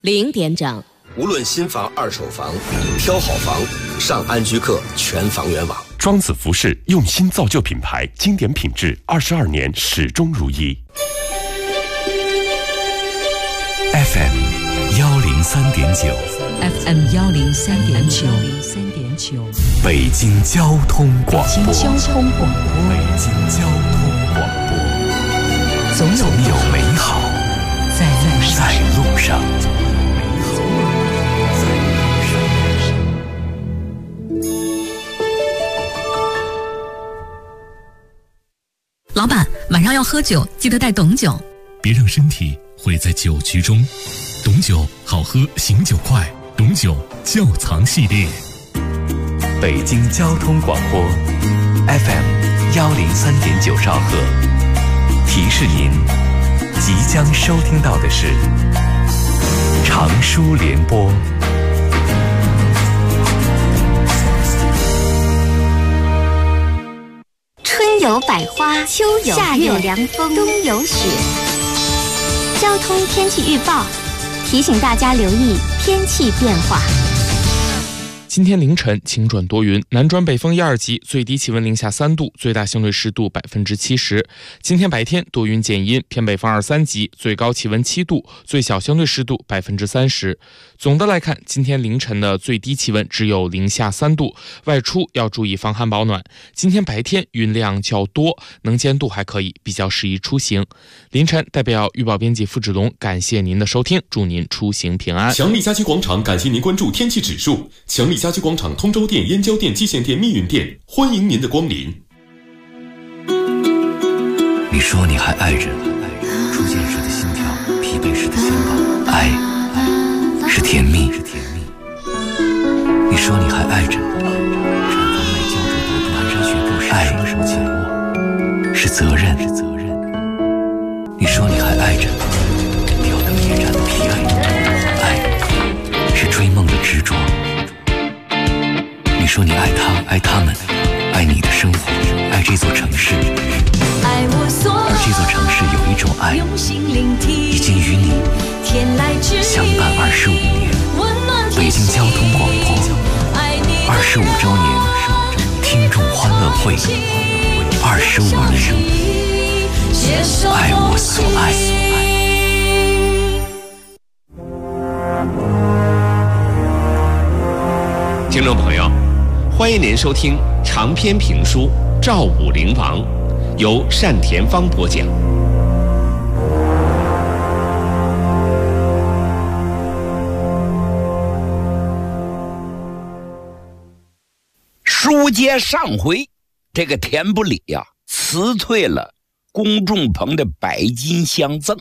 0点整， 无论新房、二手房，挑好房，上安居客全房源网。 庄子服饰用心造就品牌，经典品质，22年始终如一。 FM 103.9 FM 103.9 北京交通广播。 北京交通广播。 北京交通广播。总有美好在路上。 老板，晚上要喝酒，记得带董酒。 别让身体毁在酒局中。董酒好喝，醒酒快。董酒窖藏系列。 北京交通广播 FM 103.9兆赫。提示您，即将收听到的是长舒联播。 春有百花，秋有夏有凉风，冬有雪。交通天气预报提醒大家留意天气变化。 今天凌晨晴转多云，南转北风1、2级，最低气温零下3度，最大相对湿度70%。今天白天多云见阴，偏北风2、3级，最高气温7度，最小相对湿度30%。总的来看，今天凌晨的最低气温只有零下3度，外出要注意防寒保暖。今天白天云量较多，能见度还可以，比较适宜出行。凌晨代表预报编辑付志龙感谢您的收听，祝您出行平安。 强力家居广场感谢您关注天气指数。强力家居广场通州店、燕郊店、蓟县店、密云店，欢迎您的光临。 你说你还爱着初见时的心跳，疲惫时的肩膀，爱是甜蜜。你说你还爱着产房麦胶着朵蹒跚学步时爱什么紧握，是责任。你说你还爱着吊灯夜战的疲惫，爱是追梦的执着。你说你爱他，爱他们，爱你的生活，爱这座城市。而这座城市有一种爱，已经与你相伴25年。北京交通广播25周年听众欢乐会，25年，爱我所爱。 听众朋友，欢迎您收听长篇评书《赵武灵王》，由单田芳播讲。 书接上回，这个田不里呀，辞退了龚仲鹏的100金相赠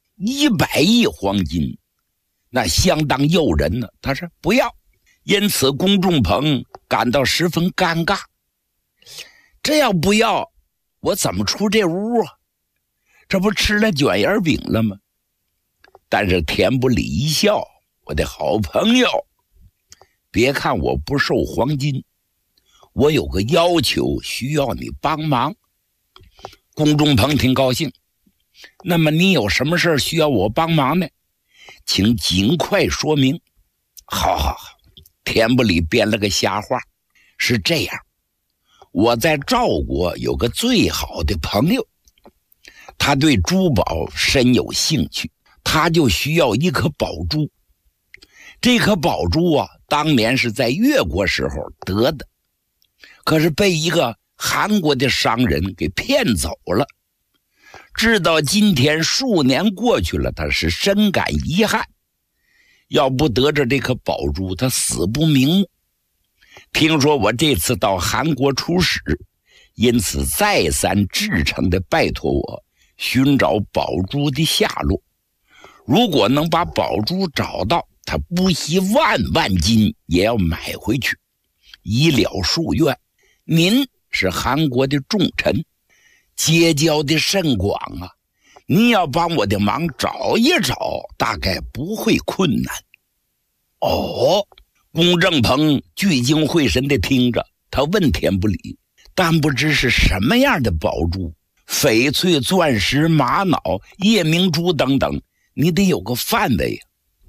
，100亿黄金，那相当诱人呢。他说不要。因此龚仲鹏感到十分尴尬，这要不要我怎么出这屋啊？这不吃了卷眼饼了吗？但是田不里一笑，我的好朋友，别看我不收黄金，我有个要求需要你帮忙。龚仲鹏挺高兴，那么你有什么事需要我帮忙呢？请尽快说明。好，田不里编了个瞎话，是这样，我在赵国有个最好的朋友，他对珠宝深有兴趣，他就需要一颗宝珠。这颗宝珠啊，当年是在越国时候得的，可是被一个韩国的商人给骗走了。直到今天数年过去了，他是深感遗憾，要不得着这颗宝珠，他死不瞑目。听说我这次到韩国出使，因此再三至诚地拜托我寻找宝珠的下落。如果能把宝珠找到，他不惜万金也要买回去，以了夙愿。您是韩国的重臣，结交的甚广啊，你要帮我的忙找一找，大概不会困难。哦，龚正鹏聚精会神地听着，他问田不里，但不知是什么样的宝珠，翡翠、钻石、玛瑙、夜明珠等等，你得有个范围呀。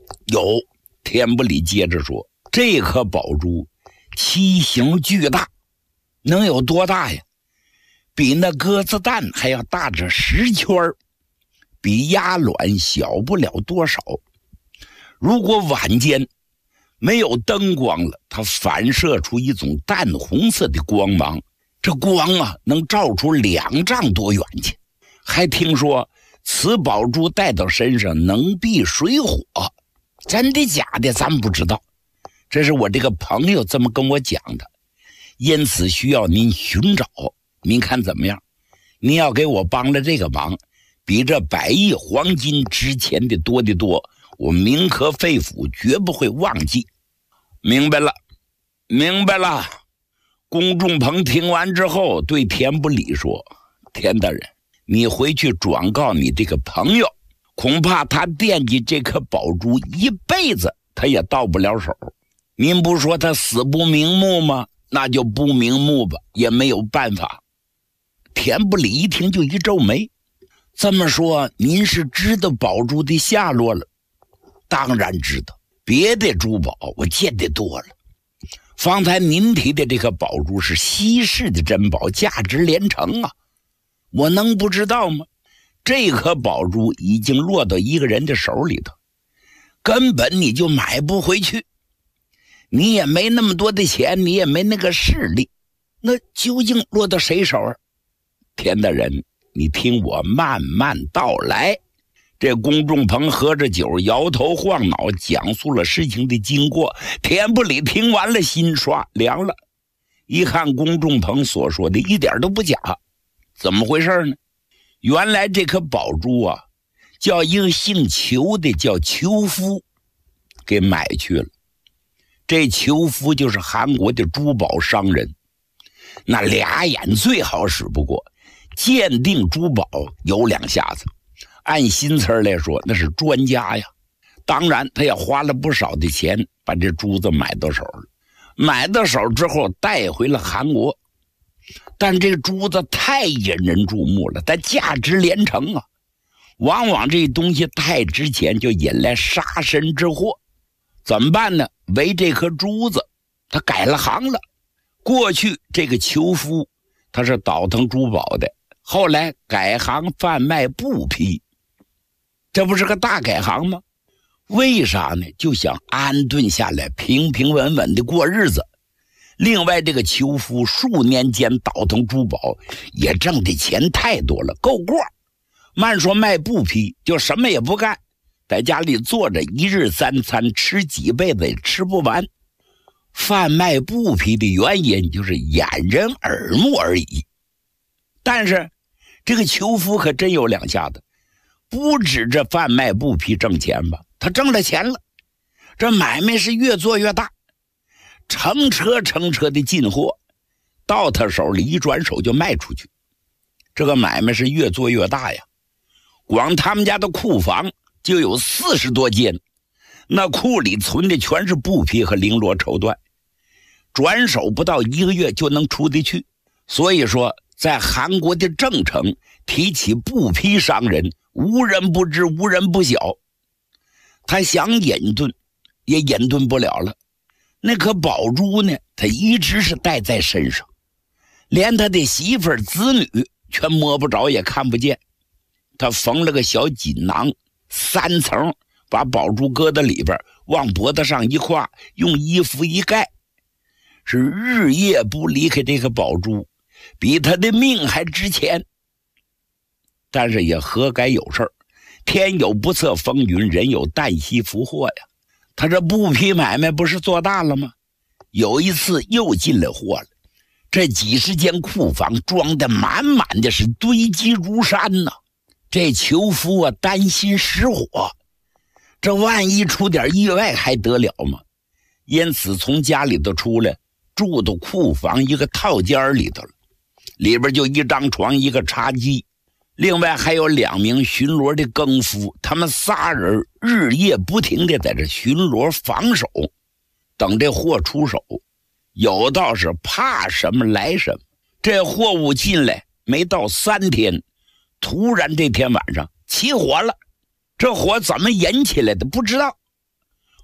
有，田不里接着说，这颗宝珠体型巨大，能有多大呀？比那鸽子蛋还要大着10圈，比鸭卵小不了多少。如果晚间没有灯光了，它反射出一种淡红色的光芒，这光啊能照出2丈多远去。还听说此宝珠戴到身上能避水火，真的假的咱不知道，这是我这个朋友这么跟我讲的，因此需要您寻找，您看怎么样？您要给我帮了这个忙，比这100亿黄金值钱的多得多，我铭刻肺腑，绝不会忘记。明白了，明白了。龚仲鹏听完之后对田不里说，田大人，你回去转告你这个朋友，恐怕他惦记这颗宝珠一辈子他也到不了手。您不说他死不瞑目吗？那就不瞑目吧，也没有办法。田不里一听就一皱眉，这么说您是知道宝珠的下落了？当然知道，别的珠宝我见得多了，方才您提的这颗宝珠是稀世的珍宝，价值连城啊，我能不知道吗？这颗宝珠已经落到一个人的手里头，根本你就买不回去，你也没那么多的钱，你也没那个势力，那究竟落到谁手啊？田大人，你听我慢慢道来。这龚仲鹏喝着酒，摇头晃脑，讲述了事情的经过。田不里听完了，心刷凉了，一看龚仲鹏所说的一点都不假。怎么回事呢？原来这颗宝珠啊，叫一个姓裘的叫裘夫给买去了。这裘夫就是韩国的珠宝商人，那俩眼最好使不过，鉴定珠宝有2下子，按新词来说那是专家呀。当然他也花了不少的钱把这珠子买到手了，买到手之后带回了韩国，但这珠子太引人注目了，但价值连城啊。往往这东西太值钱就引来杀身之祸，怎么办呢？为这颗珠子他改了行了。过去这个裘夫他是倒腾珠宝的，后来改行贩卖布匹，这不是个大改行吗？为啥呢？就想安顿下来，平平稳稳的过日子。另外这个裘夫数年间倒腾珠宝也挣的钱太多了，够过。慢说卖布匹，就什么也不干，在家里坐着一日3餐，吃几辈子也吃不完。贩卖布匹的原因就是掩人耳目而已。但是这个裘夫可真有2下子，不止这贩卖布匹挣钱吧，他挣了钱了，这买卖是越做越大，成车的进货到他手里，一转手就卖出去。这个买卖是越做越大呀，光他们家的库房就有40多间，那库里存的全是布匹和绫罗绸缎，转手不到1个月就能出得去。所以说在韩国的郑城提起布匹商人，无人不知，无人不晓。他想隐遁也隐遁不了了，那颗宝珠呢，他一直是戴在身上，连他的媳妇儿子女全摸不着也看不见。他缝了个小锦囊，3层，把宝珠搁到里边，往脖子上一挎，用衣服一盖，是日夜不离开这个宝珠，比他的命还值钱。但是也何该有事儿，天有不测风云，人有旦夕福祸呀。他这布匹买卖不是做大了吗？有一次又进了货了，这几十间库房装得满满的，是堆积如山呐。这裘夫啊担心失火，这万一出点意外还得了吗？因此从家里头出来，住到库房一个套间里头了，里边就一张床，一个茶几，另外还有2名巡逻的更夫，他们仨人日夜不停的在这巡逻防守，等这货出手，有道是怕什么来什么。这货物进来没到3天，突然这天晚上起火了，这火怎么引起来的不知道，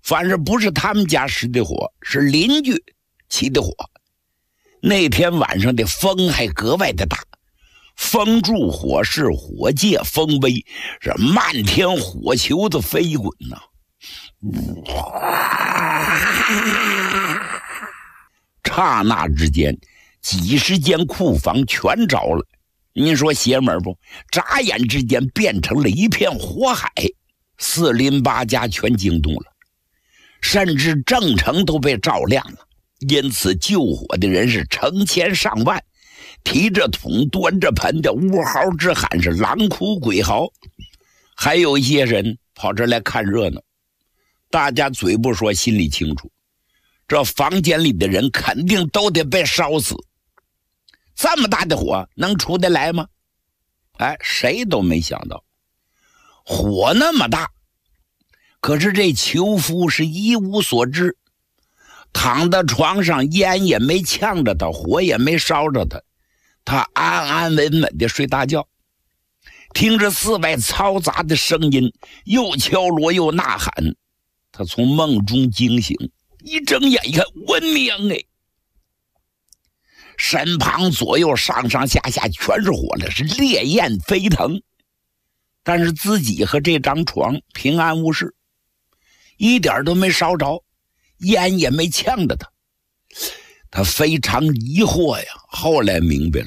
反正不是他们家失的火，是邻居起的火。那天晚上的风还格外的大，风助火势，火借风威，是漫天火球子飞滚呐！刹那之间，几十间库房全着了。您说邪门不？眨眼之间变成了一片火海，四邻八家全惊动了，甚至正城都被照亮了。因此救火的人是成千上万，提着桶端着盆的呜嚎直喊，是狼哭鬼嚎。还有一些人跑这来看热闹，大家嘴不说心里清楚，这房间里的人肯定都得被烧死，这么大的火能出得来吗？谁都没想到火那么大，可是这囚夫是一无所知，躺在床上，烟也没呛着他，火也没烧着他，他安安稳稳的睡大觉，听着寺外嘈杂的声音，又敲锣又呐喊，他从梦中惊醒，一睁眼一看，我娘哎！身旁左右上上下下全是火了，是烈焰飞腾，但是自己和这张床平安无事，一点都没烧着，烟也没呛着他。他非常疑惑呀，后来明白了，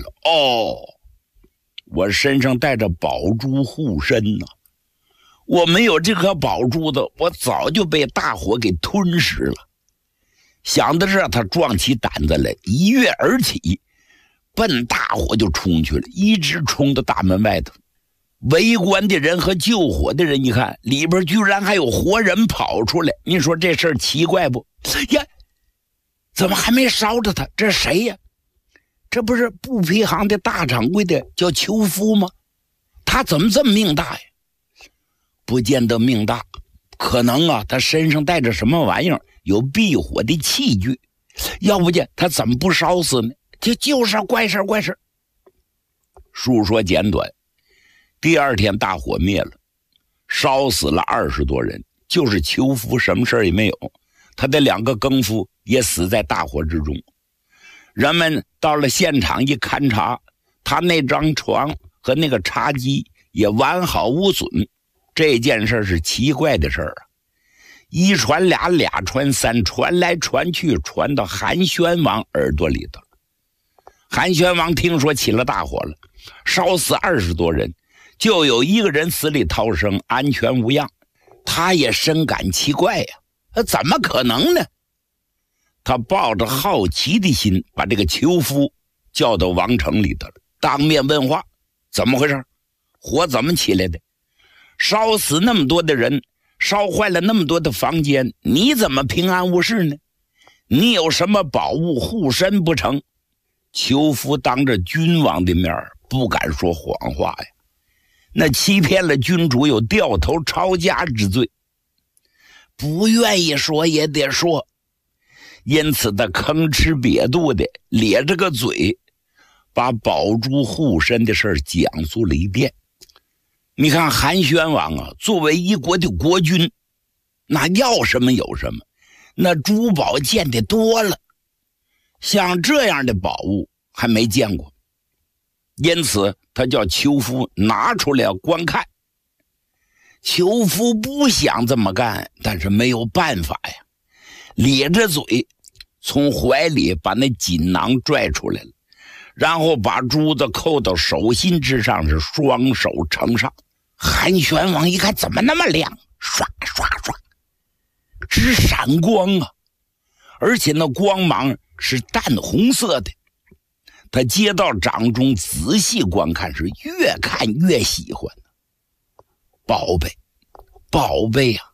我身上带着宝珠护身呢，我没有这颗宝珠的，我早就被大火给吞噬了。想到这，他壮起胆子来，一跃而起，奔大火就冲去了，一直冲到大门外头。围观的人和救火的人一看，里边居然还有活人跑出来，你说这事儿奇怪不？呀，怎么还没烧着他？这谁呀？这不是布匹行的大掌柜的叫邱夫吗？他怎么这么命大呀？不见得命大，可能他身上带着什么玩意儿，有避火的器具，要不然他怎么不烧死呢？就是怪事。述说简短，第二天大火灭了，烧死了20多人，就是邱夫什么事也没有，他的2个更夫也死在大火之中。人们到了现场一勘察，他那张床和那个茶几也完好无损。这件事是奇怪的事儿啊，一传俩，俩传三，传来传去，传到韩宣王耳朵里头。韩宣王听说起了大火了，烧死20多人，就有1个人死里逃生，安全无恙。他也深感奇怪呀，怎么可能呢？他抱着好奇的心，把这个囚夫叫到王城里头了，当面问话，怎么回事？火怎么起来的？烧死那么多的人，烧坏了那么多的房间，你怎么平安无事呢？你有什么宝物护身不成？囚夫当着君王的面不敢说谎话呀，那欺骗了君主有掉头抄家之罪，不愿意说也得说。因此他吭哧瘪肚的咧着个嘴，把宝珠护身的事讲述了一遍。你看韩宣王作为一国的国君，那要什么有什么，那珠宝见得多了，像这样的宝物还没见过，因此他叫囚夫拿出来观看。囚夫不想这么干，但是没有办法呀，咧着嘴从怀里把那锦囊拽出来了，然后把珠子扣到手心之上，是双手呈上。韩宣王一看，怎么那么亮，刷刷刷直闪光啊，而且那光芒是淡红色的。他接到掌中仔细观看，是越看越喜欢。宝贝啊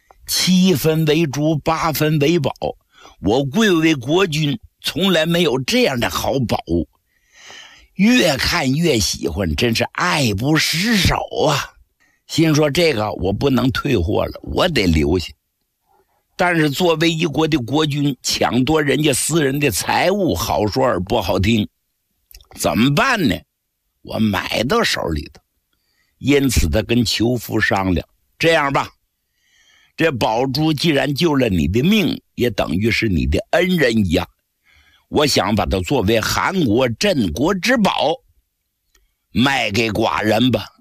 ，7分为珠，8分为宝，我贵为国君，从来没有这样的好宝物，越看越喜欢，真是爱不释手啊。心说这个我不能退货了，我得留下。但是作为一国的国君，抢夺人家私人的财物，好说而不好听，怎么办呢？我买到手里头。因此他跟囚夫商量，这样吧， 这宝珠既然救了你的命，也等于是你的恩人一样，我想把它作为韩国镇国之宝卖给寡人吧。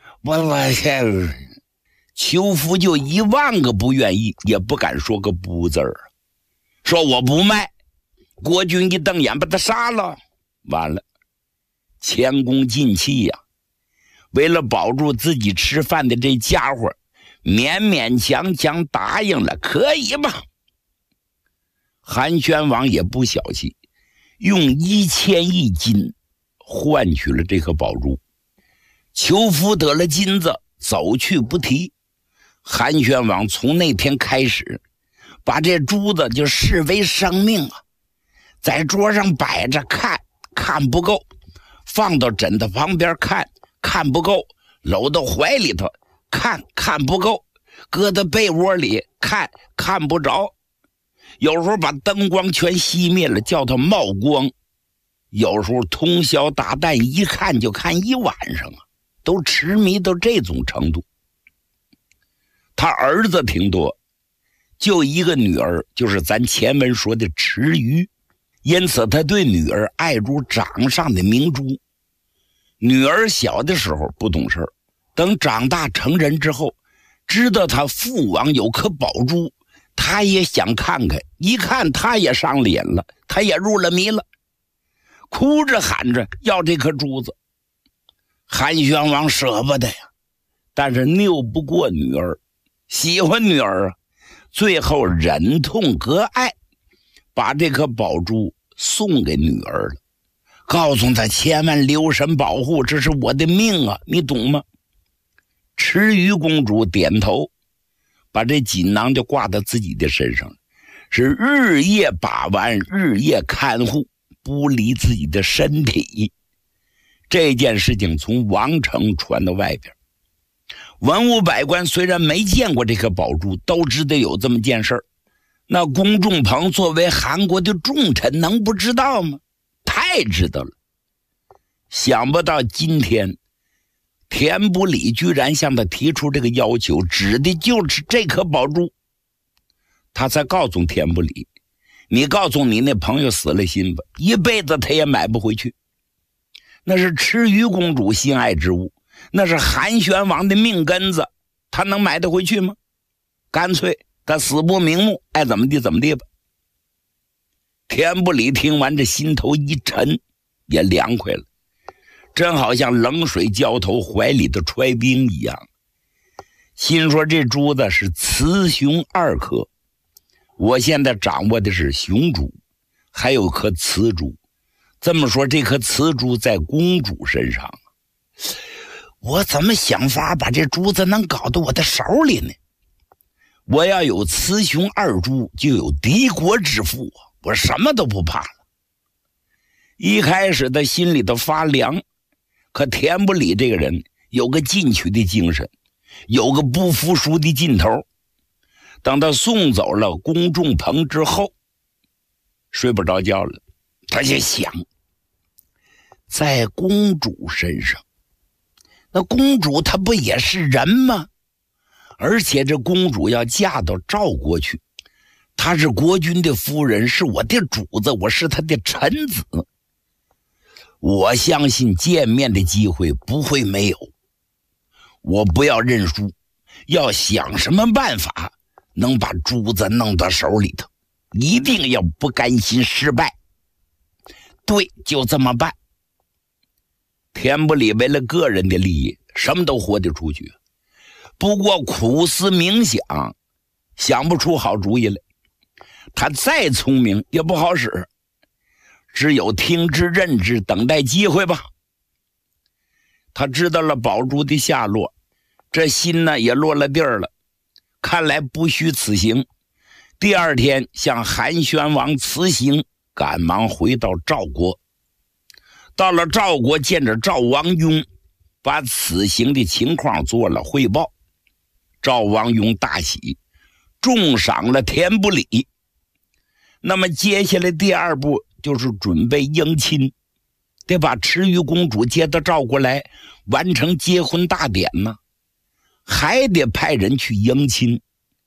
邱福就10000个不愿意，也不敢说个不字儿，说我不卖。国君一瞪眼把他杀了，完了，前功尽弃呀。为了保住自己吃饭的这家伙，勉勉强强答应了，可以吧？韩宣王也不小气，用1000亿金换取了这颗宝珠。邱福得了金子，走去不提。韩宣王从那天开始，把这珠子就视为生命啊，在桌上摆着看不够，放到枕头旁边看不够，搂到怀里头看不够，搁到被窝里看不着，有时候把灯光全熄灭了，叫它冒光，有时候通宵达旦一看就看一晚上啊，都痴迷到这种程度。他儿子挺多，就一个女儿，就是咱前文说的池鱼，因此他对女儿爱如掌上的明珠。女儿小的时候不懂事，等长大成人之后，知道他父王有颗宝珠，他也想看看，一看他也上脸了，他也入了迷了，哭着喊着要这颗珠子。韩宣王舍不得呀，但是拗不过女儿，喜欢女儿啊，最后忍痛割爱，把这颗宝珠送给女儿了，告诉她千万留神保护，这是我的命啊，你懂吗？池鱼公主点头，把这锦囊就挂到自己的身上，是日夜把玩，日夜看护，不离自己的身体。这件事情从王城传到外边，文武百官虽然没见过这颗宝珠，都知道有这么件事儿。那龚仲鹏作为韩国的重臣，能不知道吗？太知道了。想不到今天田不礼居然向他提出这个要求，指的就是这颗宝珠。他才告诉田不礼，你告诉你那朋友死了心吧，一辈子他也买不回去。那是池鱼公主心爱之物，那是韩宣王的命根子，他能买得回去吗？干脆他死不瞑目，爱怎么地怎么地吧。田不礼听完，这心头一沉，也凉快了，真好像冷水浇头，怀里的揣冰一样。心说这珠子是雌雄2颗，我现在掌握的是雄珠，还有颗雌珠。这么说，这颗雌珠在公主身上，我怎么想法把这珠子能搞到我的手里呢？我要有雌雄2珠，就有敌国之福啊！我什么都不怕了。一开始他心里头发凉，可田不礼这个人有个进取的精神，有个不服输的劲头。等他送走了龚仲鹏之后，睡不着觉了，他就想，在公主身上，那公主她不也是人吗？而且这公主要嫁到赵国去，她是国君的夫人，是我的主子，我是她的臣子，我相信见面的机会不会没有。我不要认输，要想什么办法能把珠子弄到手里头，一定要不甘心失败。对，就这么办。田不礼为了个人的利益，什么都豁得出去，不过苦思冥想，想不出好主意来。他再聪明也不好使，只有听之任之，等待机会吧。他知道了宝珠的下落，这心呢也落了地儿了，看来不虚此行。第2天向韩宣王辞行，赶忙回到赵国。到了赵国，见着赵王雍，把此行的情况做了汇报。赵王雍大喜，重赏了田不礼。那么接下来第2步就是准备迎亲，得把池鱼公主接到赵国来，完成结婚大典呢，还得派人去迎亲，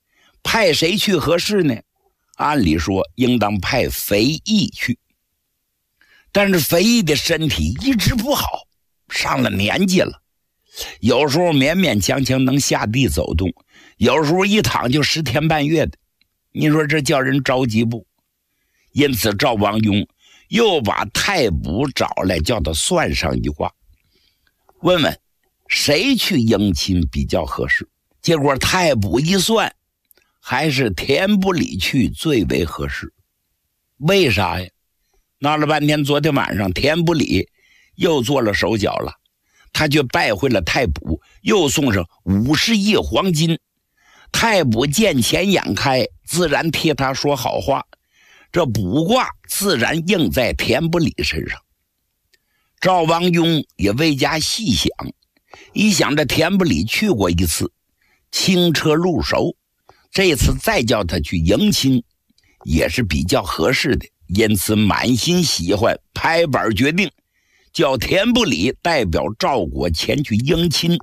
派谁去合适呢？按理说应当派肥义去，但是肥义的身体一直不好，上了年纪了，有时候勉勉强强能下地走动，有时候一躺就10天半月的，你说这叫人着急不？因此赵王雍又把太卜找来，叫他算上一卦，问问谁去迎亲比较合适。结果太卜一算，还是田不里去最为合适。为啥呀？闹了半天，昨天晚上田不里又做了手脚了，他却拜会了太卜，又送上50亿黄金。太卜见钱眼开，自然替他说好话，这卜卦自然应在田不里身上。赵王雍也未加细想，一想这田不里去过一次，轻车入手，这次再叫他去迎亲也是比较合适的，因此满心喜欢，拍板决定叫田不里代表赵国前去迎亲。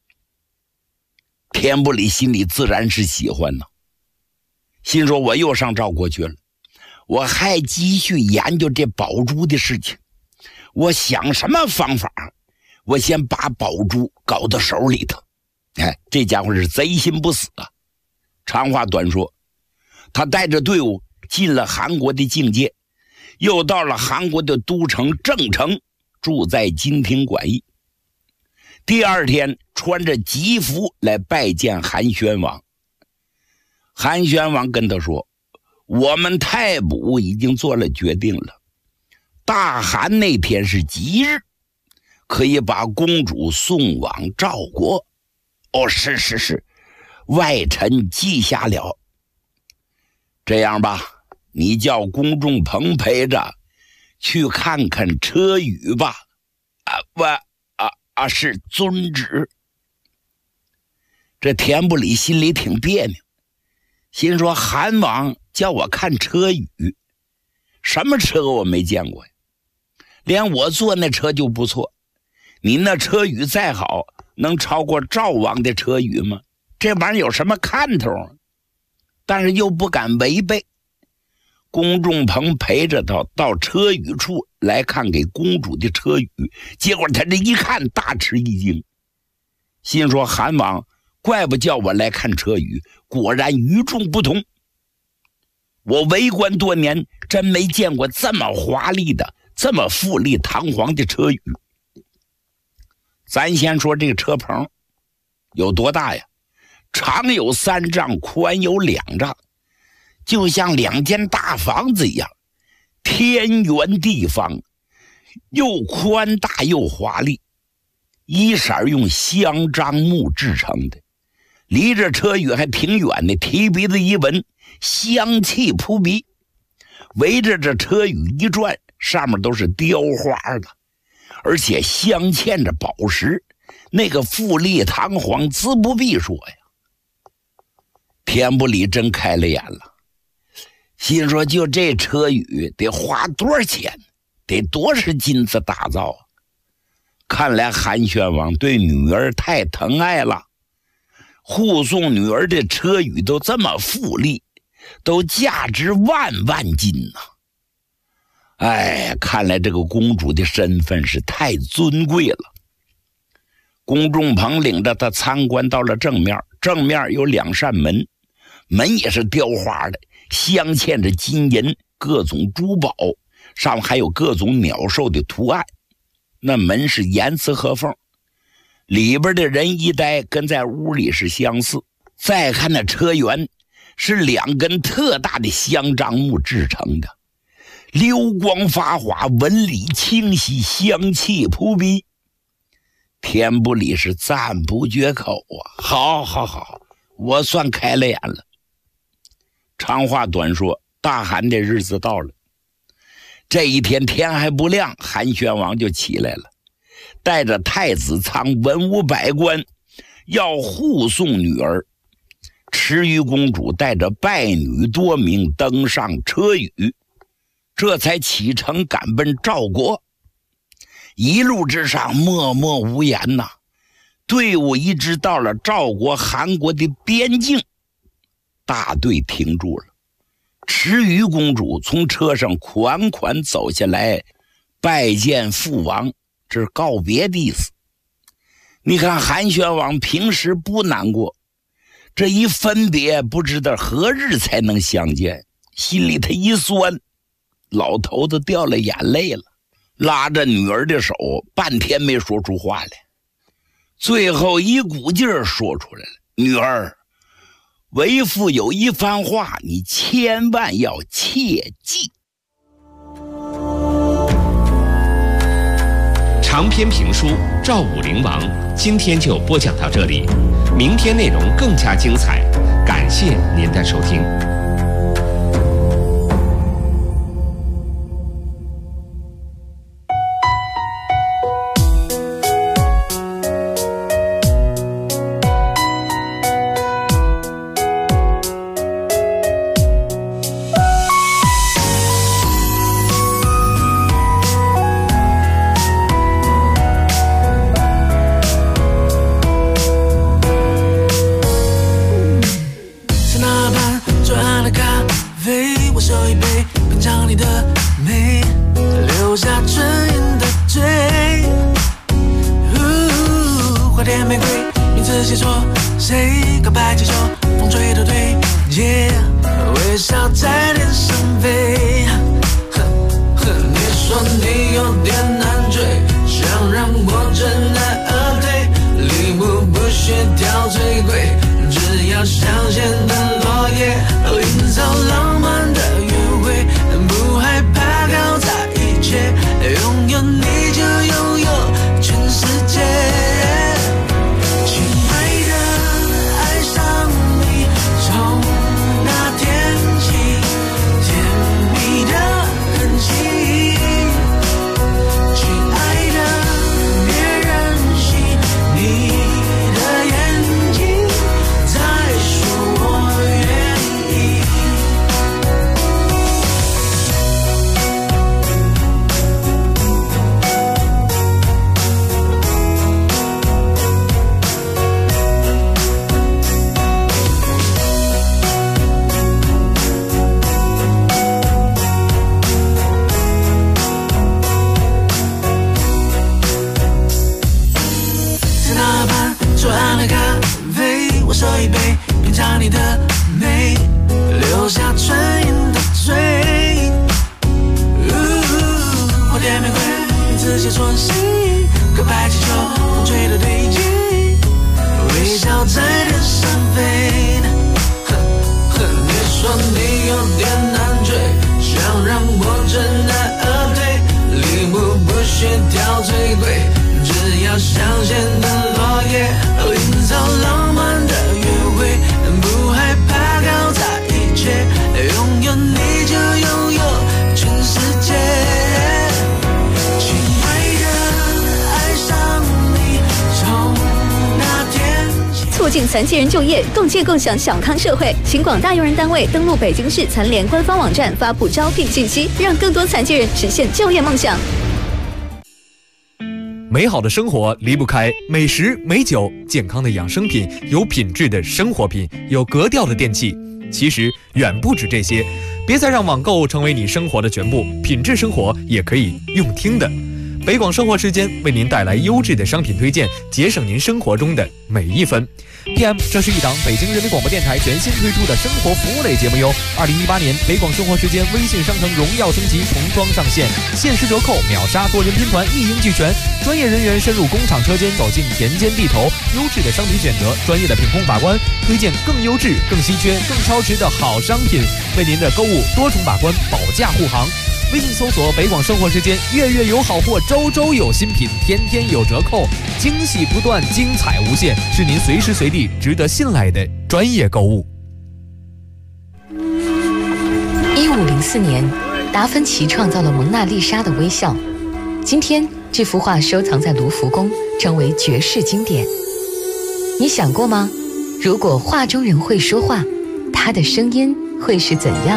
田不里心里自然是喜欢呢，心说我又上赵国去了，我还继续研究这宝珠的事情，我想什么方法，我先把宝珠搞到手里头。这家伙是贼心不死啊！长话短说，他带着队伍进了韩国的境界，又到了韩国的都城郑城，住在金庭馆驿。第二天穿着吉服来拜见韩宣王。韩宣王跟他说，我们太卜已经做了决定了，大寒那天是吉日，可以把公主送往赵国。是，外臣记下了。这样吧，你叫公仲鹏陪着去看看车舆吧。是遵旨。这田不里心里挺别扭，心说韩王叫我看车舆，什么车我没见过呀？连我坐那车就不错，你那车舆再好，能超过赵王的车舆吗？这玩意儿有什么看头？但是又不敢违背。公仲鹏陪着他到车舆处来看给公主的车舆，结果他这一看大吃一惊，心说韩王怪不叫我来看车舆，果然与众不同。我为官多年，真没见过这么华丽的、这么富丽堂皇的车舆。咱先说这个车棚有多大呀？长有3丈，宽有2丈，就像2间大房子一样，天圆地方，又宽大又华丽，一色用香樟木制成的，离着车舆还挺远的，提鼻子一闻，香气扑鼻。围着这车舆一转，上面都是雕花的，而且镶嵌着宝石，那个富丽堂皇，自不必说呀。田不里真开了眼了，心说就这车舆得花多少钱，得多少金子打造啊？看来韩宣王对女儿太疼爱了，护送女儿的车舆都这么富丽，都价值万金呐！看来这个公主的身份是太尊贵了。公仲鹏领着他参观到了正面，正面有2扇门，门也是雕花的，镶嵌着金银各种珠宝，上面还有各种鸟兽的图案。那门是严丝合缝，里边的人一呆，跟在屋里是相似。再看那车辕，是2根特大的香樟木制成的，流光发华，纹理清晰，香气扑鼻。田不里是赞不绝口啊！好，我算开了眼了。长话短说，大寒的日子到了。这一天天还不亮，韩宣王就起来了，带着太子仓文武百官要护送女儿。池鱼公主带着拜女多名登上车舆，这才启程赶奔赵国。一路之上默默无言呐，队伍一直到了赵国韩国的边境， 大队停住了。池鱼公主从车上款款走下来，拜见父王，这是告别的意思。你看韩宣王平时不难过，这一分别不知道何日才能相见，心里他一酸，老头子掉了眼泪了，拉着女儿的手半天没说出话来，最后一股劲儿说出来了：女儿，为父有一番话，你千万要切记。 长篇评书《赵武灵王》今天就播讲到这里，明天内容更加精彩，感谢您的收听。 促进残疾人就业，共建共享小康社会。请广大用人单位登录北京市残联官方网站发布招聘信息，让更多残疾人实现就业梦想。 美好的生活离不开美食美酒，健康的养生品，有品质的生活品，有格调的电器。其实远不止这些，别再让网购成为你生活的全部，品质生活也可以用听的。北广生活时间为您带来优质的商品推荐，节省您生活中的每一分。PM， 这是一档北京人民广播电台全新推出的生活服务类节目哟。2018年北广生活时间微信商城荣耀升级重装上线，限时折扣，秒杀多人拼团，一应俱全。专业人员深入工厂车间，走进田间地头，优质的商品选择，专业的品控把关，推荐更优质、更稀缺、更超值的好商品，为您的购物多重把关，保驾护航。微信搜索北广生活时间，月月有好货，周周有新品，天天有折扣，惊喜不断，精彩无限，是您随时随地值得信赖的专业购物。 1504年，达芬奇创造了蒙娜丽莎的微笑，今天这幅画收藏在卢浮宫，成为绝世经典。你想过吗？如果画中人会说话，他的声音会是怎样？